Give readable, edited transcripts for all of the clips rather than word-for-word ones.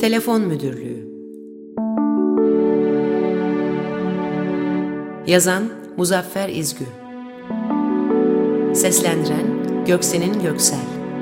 Telefon Müdürlüğü. Yazan Muzaffer İzgü. Seslendiren Göksenin Göksel.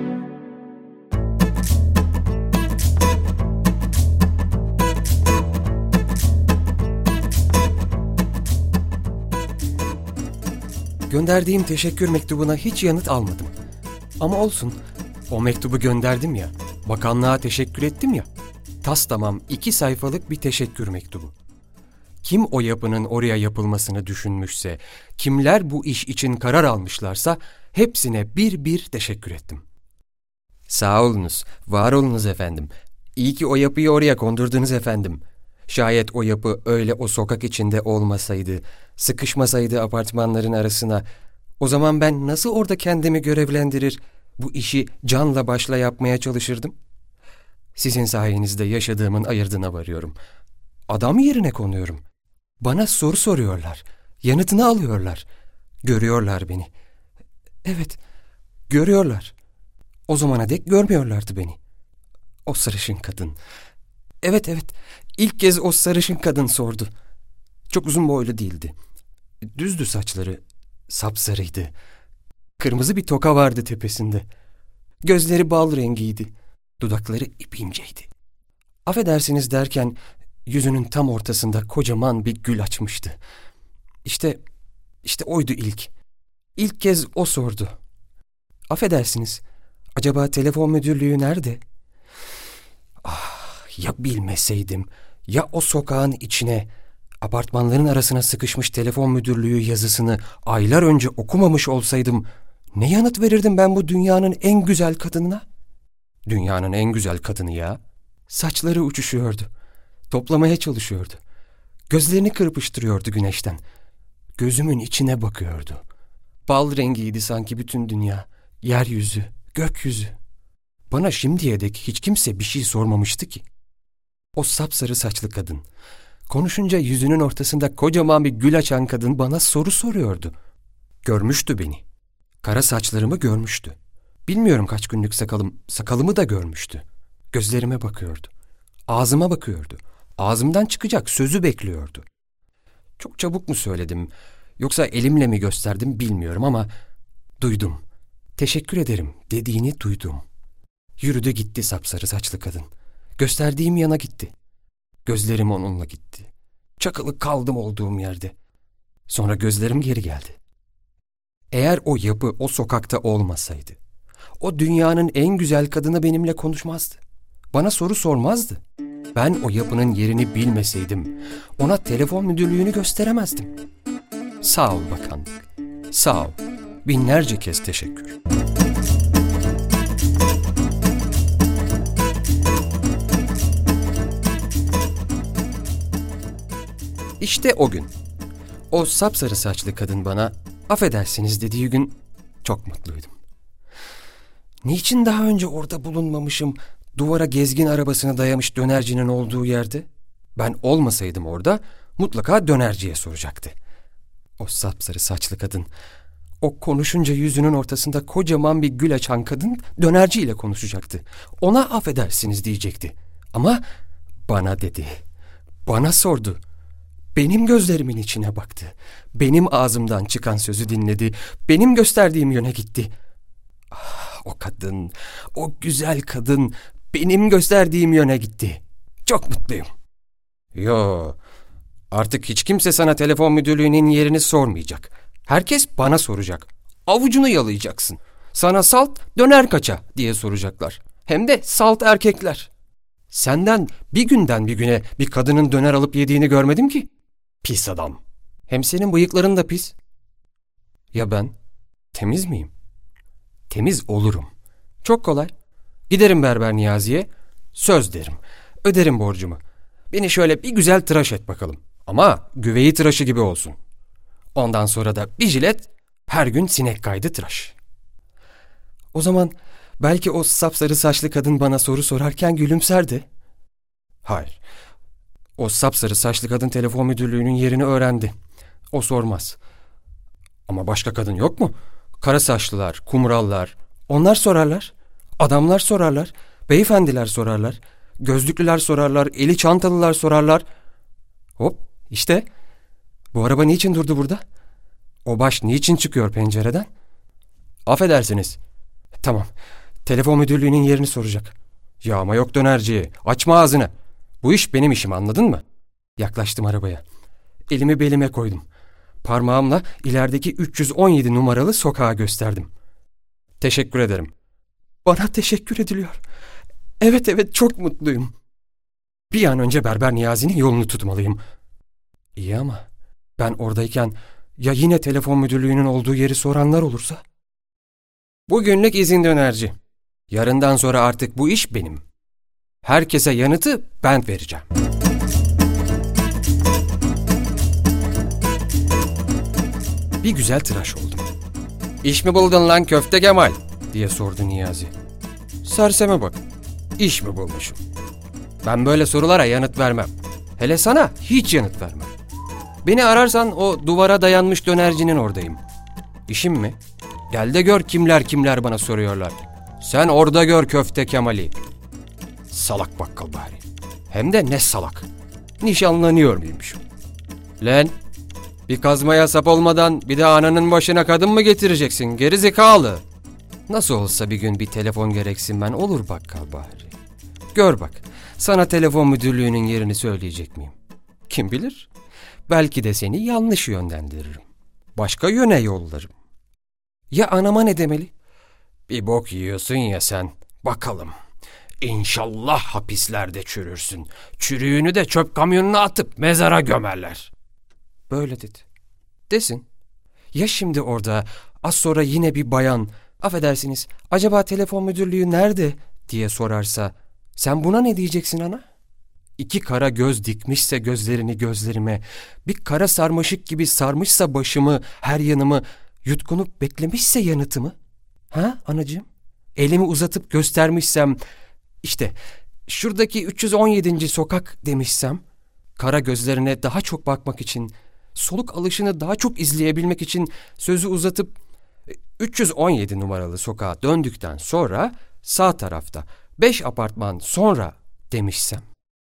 Gönderdiğim teşekkür mektubuna hiç yanıt almadım. Ama olsun, o mektubu gönderdim ya, bakanlığa teşekkür ettim ya. Tastamam 2 sayfalık bir teşekkür mektubu. Kim o yapının oraya yapılmasını düşünmüşse, kimler bu iş için karar almışlarsa hepsine bir bir teşekkür ettim. Sağ olunuz, var olunuz efendim. İyi ki o yapıyı oraya kondurdunuz efendim. Şayet o yapı öyle o sokak içinde olmasaydı, sıkışmasaydı apartmanların arasına, o zaman ben nasıl orada kendimi görevlendirir, bu işi canla başla yapmaya çalışırdım? Sizin sayenizde yaşadığımın ayırdına varıyorum. Adam yerine konuyorum. Bana soru soruyorlar, yanıtını alıyorlar. Görüyorlar beni. Evet, görüyorlar. O zamana dek görmüyorlardı beni. O sarışın kadın. Evet, ilk kez o sarışın kadın sordu. Çok uzun boylu değildi. Düzdü saçları, sapsarıydı. Kırmızı bir toka vardı tepesinde. Gözleri bal rengiydi. Dudakları ip inceydi. Affedersiniz derken yüzünün tam ortasında kocaman bir gül açmıştı. İşte oydu ilk. İlk kez o sordu. Affedersiniz, acaba telefon müdürlüğü nerede? Ya bilmeseydim, ya o sokağın içine, apartmanların arasına sıkışmış telefon müdürlüğü yazısını aylar önce okumamış olsaydım, ne yanıt verirdim ben bu dünyanın en güzel kadınına? Dünyanın en güzel kadını ya. Saçları uçuşuyordu. Toplamaya çalışıyordu. Gözlerini kırpıştırıyordu güneşten. Gözümün içine bakıyordu. Bal rengiydi sanki bütün dünya. Yeryüzü, gökyüzü. Bana şimdiye dek hiç kimse bir şey sormamıştı ki. O sapsarı saçlı kadın, konuşunca yüzünün ortasında kocaman bir gül açan kadın bana soru soruyordu. Görmüştü beni. Kara saçlarımı görmüştü. Bilmiyorum kaç günlük sakalımı da görmüştü. Gözlerime bakıyordu. Ağzıma bakıyordu. Ağzımdan çıkacak sözü bekliyordu. Çok çabuk mu söyledim, yoksa elimle mi gösterdim bilmiyorum ama duydum. Teşekkür ederim dediğini duydum. Yürüdü gitti sapsarı saçlı kadın. Gösterdiğim yana gitti. Gözlerim onunla gitti. Çakılı kaldım olduğum yerde. Sonra gözlerim geri geldi. Eğer o yapı o sokakta olmasaydı, o dünyanın en güzel kadını benimle konuşmazdı. Bana soru sormazdı. Ben o yapının yerini bilmeseydim, ona telefon müdürlüğünü gösteremezdim. Sağ ol bakanlık. Sağ ol. Binlerce kez teşekkür. İşte o gün. O sapsarı saçlı kadın bana affedersiniz dediği gün çok mutluydum. Niçin daha önce orada bulunmamışım, duvara gezgin arabasını dayamış dönercinin olduğu yerde? Ben olmasaydım orada mutlaka dönerciye soracaktı. O sapsarı saçlı kadın, o konuşunca yüzünün ortasında kocaman bir gül açan kadın dönerciyle konuşacaktı. Ona affedersiniz diyecekti. Ama bana dedi, bana sordu. Benim gözlerimin içine baktı. Benim ağzımdan çıkan sözü dinledi. Benim gösterdiğim yöne gitti. O kadın, o güzel kadın benim gösterdiğim yöne gitti. Çok mutluyum. Yo, artık hiç kimse sana telefon müdürlüğünün yerini sormayacak. Herkes bana soracak. Avucunu yalayacaksın. Sana salt döner kaça diye soracaklar. Hem de salt erkekler. Senden bir günden bir güne bir kadının döner alıp yediğini görmedim ki. Pis adam. Hem senin bıyıkların da pis. Ya ben? Temiz miyim? Temiz olurum. Çok kolay. Giderim berber Niyazi'ye. Söz derim. Öderim borcumu. Beni şöyle bir güzel tıraş et bakalım. Ama güveyi tıraşı gibi olsun. Ondan sonra da bir jilet, her gün sinek kaydı tıraş. O zaman belki o sapsarı saçlı kadın bana soru sorarken gülümserdi. Hayır. O sapsarı saçlı kadın telefon müdürlüğünün yerini öğrendi. O sormaz. Ama başka kadın yok mu? Kara saçlılar, kumrallar. Onlar sorarlar. Adamlar sorarlar. Beyefendiler sorarlar. Gözlüklüler sorarlar, eli çantalılar sorarlar. Hop, işte. Bu araba niçin durdu burada? O baş niçin çıkıyor pencereden? Affedersiniz. Tamam, telefon müdürlüğünün yerini soracak. Ya ama yok dönerci, açma ağzını. Bu iş benim işim, anladın mı? Yaklaştım arabaya. Elimi belime koydum. Parmağımla ilerideki 317 numaralı sokağa gösterdim. Teşekkür ederim. Bana teşekkür ediliyor. Evet, çok mutluyum. Bir an önce Berber Niyazi'nin yolunu tutmalıyım. İyi ama ben oradayken ya yine telefon müdürlüğünün olduğu yeri soranlar olursa? Bugünlük izin dönerci. Yarından sonra artık bu iş benim. Herkese yanıtı ben vereceğim. Bir güzel tıraş oldum. İş mi buldun lan Köfte Kemal? Diye sordu Niyazi. Serseme bak. İş mi bulmuşum? Ben böyle sorulara yanıt vermem. Hele sana hiç yanıt vermem. Beni ararsan o duvara dayanmış dönercinin oradayım. İşim mi? Gel de gör kimler bana soruyorlar. Sen orada gör Köfte Kemal'i. Salak bakkal bari. Hem de ne salak. Nişanlanıyor muymuşum? Lan, bir kazmaya sap olmadan bir de ananın başına kadın mı getireceksin gerizekalı? Nasıl olsa bir gün bir telefon gereksinmen olur bakkal bari. Gör bak, sana telefon müdürlüğünün yerini söyleyecek miyim? Kim bilir? Belki de seni yanlış yönlendiririm. Başka yöne yollarım. Ya anama ne demeli? Bir bok yiyorsun ya sen. Bakalım. İnşallah hapislerde çürürsün. Çürüğünü de çöp kamyonuna atıp mezara gömerler. Böyle dedi. Desin. Ya şimdi orada az sonra yine bir bayan, affedersiniz, acaba telefon müdürlüğü nerede diye sorarsa, sen buna ne diyeceksin ana? İki kara göz dikmişse gözlerini gözlerime, bir kara sarmaşık gibi sarmışsa başımı, her yanımı, yutkunup beklemişse yanıtımı? Ha anacığım? Elimi uzatıp göstermişsem, işte şuradaki 317. sokak demişsem, kara gözlerine daha çok bakmak için, soluk alışını daha çok izleyebilmek için sözü uzatıp 317 numaralı sokağa döndükten sonra sağ tarafta 5 apartman sonra demişsem.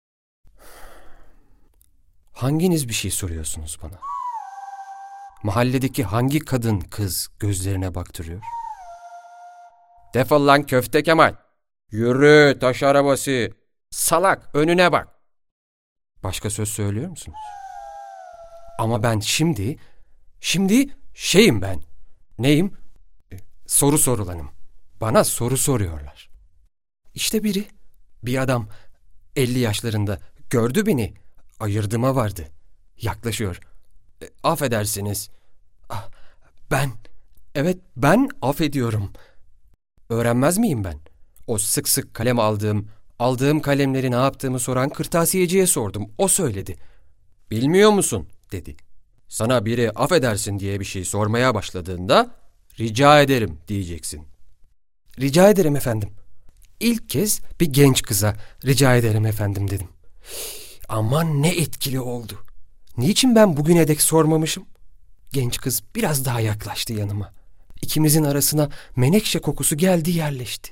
Hanginiz bir şey soruyorsunuz bana? Mahalledeki hangi kadın kız gözlerine baktırıyor? Defol lan Köfte Kemal. Yürü taş arabası. Salak önüne bak. Başka söz söylüyor musunuz? Ama ben şimdi şeyim ben. Neyim? Soru sorulanım. Bana soru soruyorlar. İşte bir adam 50 yaşlarında gördü beni. Ayırdıma vardı. Yaklaşıyor. Affedersiniz. Ben affediyorum. Öğrenmez miyim ben? O sık sık kalem aldığım kalemleri ne yaptığımı soran kırtasiyeciye sordum. O söyledi. Bilmiyor musun? Dedi. Sana biri affedersin diye bir şey sormaya başladığında rica ederim diyeceksin. Rica ederim efendim. İlk kez bir genç kıza rica ederim efendim dedim. Aman ne etkili oldu. Niçin ben bugüne dek sormamışım? Genç kız biraz daha yaklaştı yanıma. İkimizin arasına menekşe kokusu geldi yerleşti.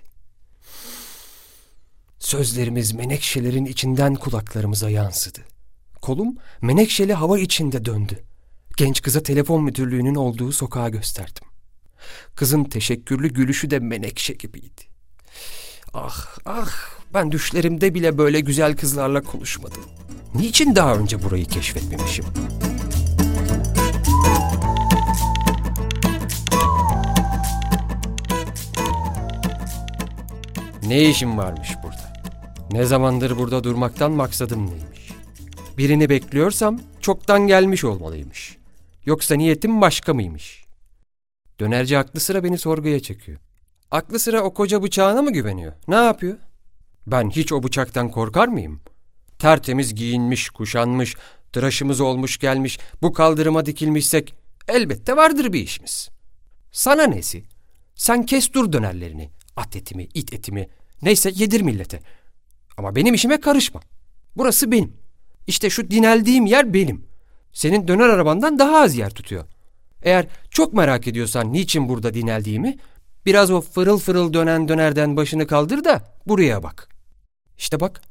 Sözlerimiz menekşelerin içinden kulaklarımıza yansıdı. Kolum menekşeli hava içinde döndü. Genç kıza telefon müdürlüğünün olduğu sokağa gösterdim. Kızın teşekkürlü gülüşü de menekşe gibiydi. Ah, ben düşlerimde bile böyle güzel kızlarla konuşmadım. Niçin daha önce burayı keşfetmemişim? Ne işim varmış burada? Ne zamandır burada durmaktan maksadım neymiş? Birini bekliyorsam çoktan gelmiş olmalıymış. Yoksa niyetim başka mıymış? Dönerci aklı sıra beni sorguya çekiyor. Aklı sıra o koca bıçağına mı güveniyor? Ne yapıyor? Ben hiç o bıçaktan korkar mıyım? Tertemiz giyinmiş, kuşanmış, tıraşımız olmuş gelmiş, bu kaldırıma dikilmişsek elbette vardır bir işimiz. Sana nesi? Sen kes dur dönerlerini, at etimi, it etimi, neyse yedir millete. Ama benim işime karışma. Burası benim. İşte şu dineldiğim yer benim. Senin döner arabandan daha az yer tutuyor. Eğer çok merak ediyorsan niçin burada dineldiğimi, biraz o fırıl fırıl dönen dönerden başını kaldır da buraya bak. İşte bak,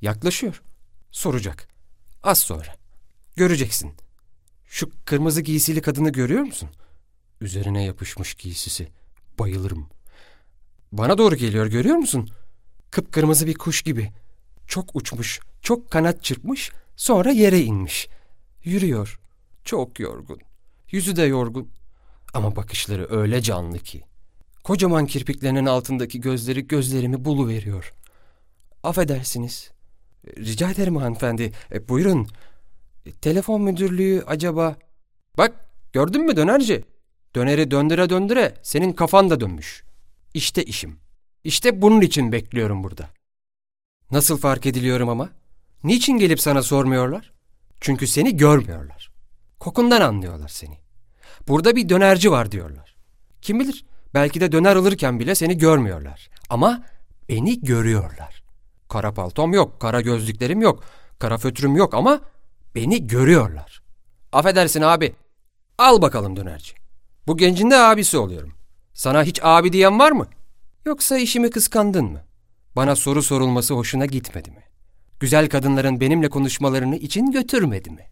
Yaklaşıyor. Soracak. Az sonra. Göreceksin. Şu kırmızı giysili kadını görüyor musun? Üzerine yapışmış giysisi. Bayılırım. Bana doğru geliyor, görüyor musun? Kıpkırmızı bir kuş gibi. Çok uçmuş, çok kanat çırpmış, sonra yere inmiş. Yürüyor. Çok yorgun. Yüzü de yorgun. Ama bakışları öyle canlı ki. Kocaman kirpiklerinin altındaki gözleri gözlerimi buluveriyor. Affedersiniz. Rica ederim hanımefendi. Buyurun. Telefon müdürlüğü acaba... Bak, gördün mü dönerci? Döneri döndüre döndüre senin kafan da dönmüş. İşte işim. İşte bunun için bekliyorum burada. Nasıl fark ediliyorum ama? Niçin gelip sana sormuyorlar? Çünkü seni görmüyorlar. Kokundan anlıyorlar seni. Burada bir dönerci var diyorlar. Kim bilir, belki de döner alırken bile seni görmüyorlar. Ama beni görüyorlar. Kara paltom yok, kara gözlüklerim yok, kara fötürüm yok ama beni görüyorlar. Affedersin abi. Al bakalım dönerci. Bu gencin de abisi oluyorum. Sana hiç abi diyen var mı? Yoksa işimi kıskandın mı? Bana soru sorulması hoşuna gitmedi mi? Güzel kadınların benimle konuşmalarını için götürmedi mi?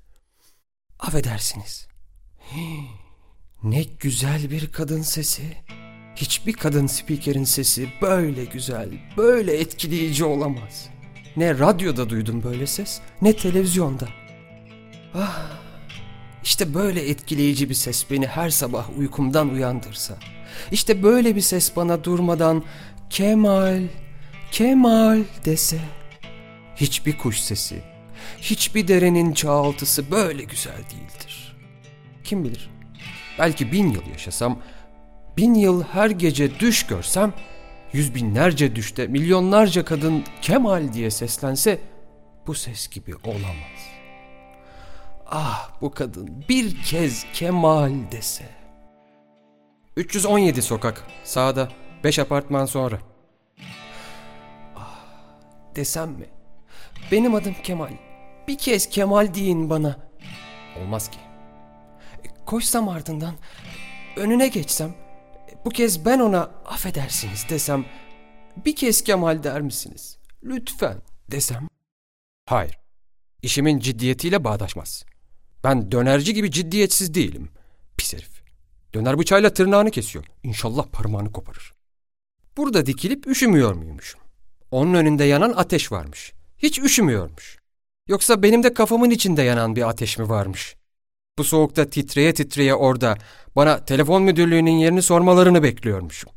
Affedersiniz. Ne güzel bir kadın sesi. Hiçbir kadın spikerin sesi böyle güzel, böyle etkileyici olamaz. Ne radyoda duydum böyle ses, ne televizyonda. Ah, işte böyle etkileyici bir ses beni her sabah uykumdan uyandırsa. İşte böyle bir ses bana durmadan Kemal, Kemal dese. Hiçbir kuş sesi, hiçbir derenin çağıltısı böyle güzel değildir. Kim bilir, belki 1000 yıl yaşasam, 1000 yıl her gece düş görsem, yüz binlerce düşte milyonlarca kadın Kemal diye seslense, bu ses gibi olamaz. Ah, bu kadın bir kez Kemal dese. 317 sokak, sağda, 5 apartman sonra. Ah, desem mi? Benim adım Kemal. Bir kez Kemal deyin bana. Olmaz ki. Koşsam ardından, önüne geçsem, bu kez ben ona affedersiniz desem, bir kez Kemal der misiniz? Lütfen desem. Hayır, işimin ciddiyetiyle bağdaşmaz. Ben dönerci gibi ciddiyetsiz değilim. Pis herif. Döner bıçağıyla tırnağını kesiyor. İnşallah parmağını koparır. Burada dikilip üşümüyor muymuşum? Onun önünde yanan ateş varmış. Hiç üşümüyormuş. Yoksa benim de kafamın içinde yanan bir ateş mi varmış? Bu soğukta titreye titreye orada bana telefon müdürlüğünün yerini sormalarını bekliyormuşum.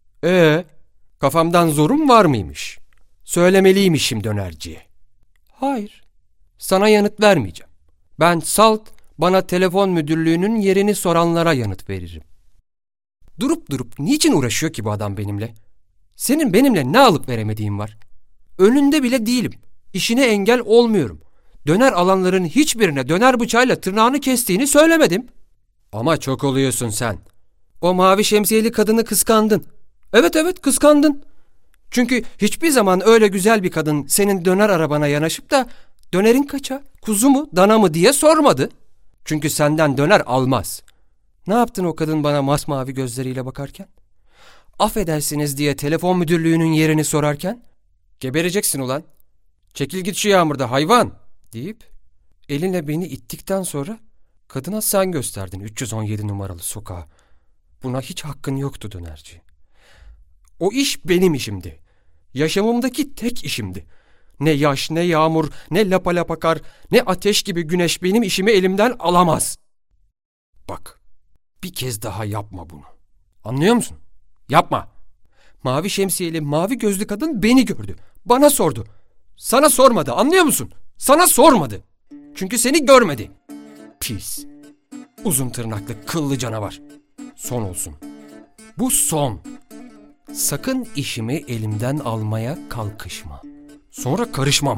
Kafamdan zorum var mıymış? Söylemeliymişim dönerciye. Hayır, sana yanıt vermeyeceğim. Ben salt, bana telefon müdürlüğünün yerini soranlara yanıt veririm. Durup durup niçin uğraşıyor ki bu adam benimle? Senin benimle ne alıp veremediğin var? Önünde bile değilim. İşine engel olmuyorum. Döner alanların hiçbirine döner bıçağıyla tırnağını kestiğini söylemedim. Ama çok oluyorsun sen. O mavi şemsiyeli kadını kıskandın. Evet kıskandın. Çünkü hiçbir zaman öyle güzel bir kadın senin döner arabana yanaşıp da dönerin kaça, kuzu mu, dana mı diye sormadı. Çünkü senden döner almaz. Ne yaptın o kadın bana masmavi gözleriyle bakarken? Affedersiniz diye telefon müdürlüğünün yerini sorarken? Gebereceksin ulan. Çekil git şu yağmurda hayvan deyip elinle beni ittikten sonra kadına sen gösterdin 317 numaralı sokağa. Buna hiç hakkın yoktu dönerci. O iş benim işimdi. Yaşamımdaki tek işimdi. Ne yaş, ne yağmur, ne lapa lapa kar, ne ateş gibi güneş benim işimi elimden alamaz. Bak, bir kez daha yapma bunu. Anlıyor musun? Yapma. Mavi şemsiyeli, mavi gözlü kadın beni gördü. Bana sordu. Sana sormadı, anlıyor musun? Sana sormadı. Çünkü seni görmedi. Pis. Uzun tırnaklı, kıllı canavar. Son olsun. Bu son. Sakın işimi elimden almaya kalkışma. Sonra karışmam.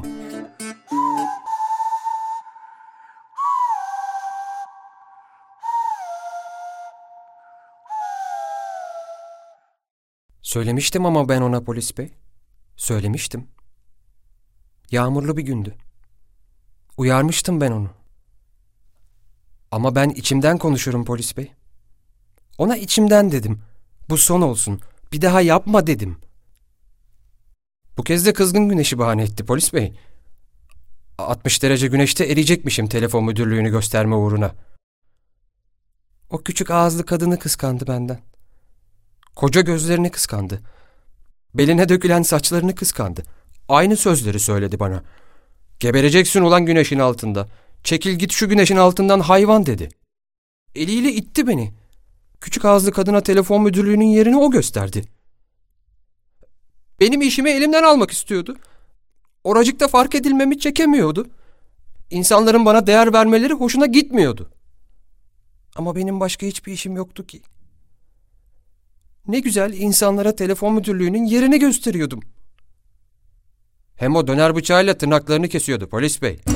Söylemiştim ama ben ona polis bey. Söylemiştim. Yağmurlu bir gündü. Uyarmıştım ben onu. Ama ben içimden konuşurum polis bey. Ona içimden dedim. Bu son olsun. Bir daha yapma dedim. Bu kez de kızgın güneşi bahane etti polis bey. 60 derece güneşte eriyecekmişim telefon müdürlüğünü gösterme uğruna. O küçük ağızlı kadını kıskandı benden. Koca gözlerini kıskandı. Beline dökülen saçlarını kıskandı. Aynı sözleri söyledi bana. Gebereceksin ulan güneşin altında. Çekil git şu güneşin altından hayvan dedi. Eliyle itti beni. Küçük ağızlı kadına telefon müdürlüğünün yerini o gösterdi. Benim işimi elimden almak istiyordu. Oracıkta fark edilmemi çekemiyordu. İnsanların bana değer vermeleri hoşuna gitmiyordu. Ama benim başka hiçbir işim yoktu ki. Ne güzel insanlara telefon müdürlüğünün yerini gösteriyordum. Hem o döner bıçağıyla tırnaklarını kesiyordu polis bey.